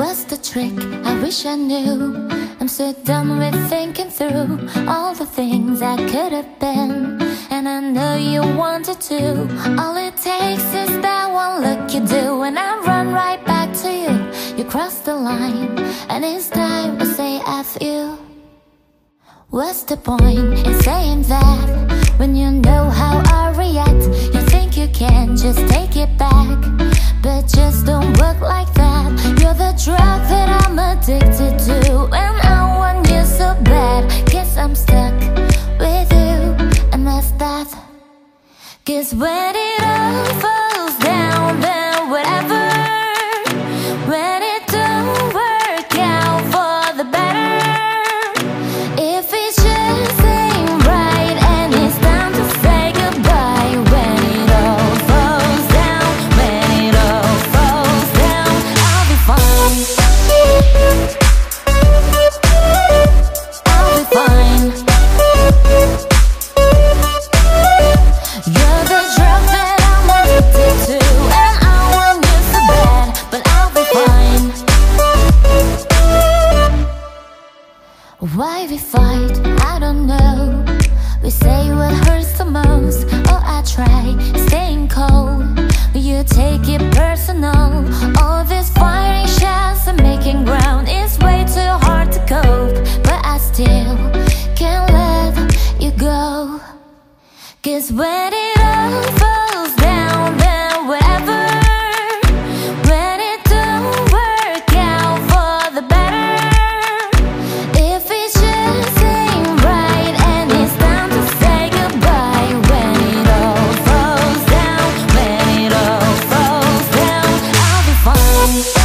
What's the trick? I wish I knew. I'm so done with thinking through all the things I could have been, and I know you wanted to. All it takes is that one look you do, and I run right back to you. You cross the line, and it's time to say F you. What's the point in saying that when you know how I react? You think you can just take it back, but just don't work like that. You're the drug that I'm addicted to, and I want you so bad. Guess I'm stuck with you, and that's that. 'Cause when it all falls down, then whatever. When it don't work out for the better, if it just ain't right and it's time to say goodbye. When it all falls down, when it all falls down, I'll be fine. I'll be fine. You're the drug that I'm addicted to, and I want you so bad, but I'll be fine. Why we fight, I don't know. We say what hurts the most. Oh, I try staying cold, but you take it personal. All this firing shots and making ground is way too hard to cope, but I still can't let you go. 'Cause when it all falls down, then whatever. When it don't work out for the better, if it just ain't right and it's time to say goodbye. When it all falls down, when it all falls down, I'll be fine.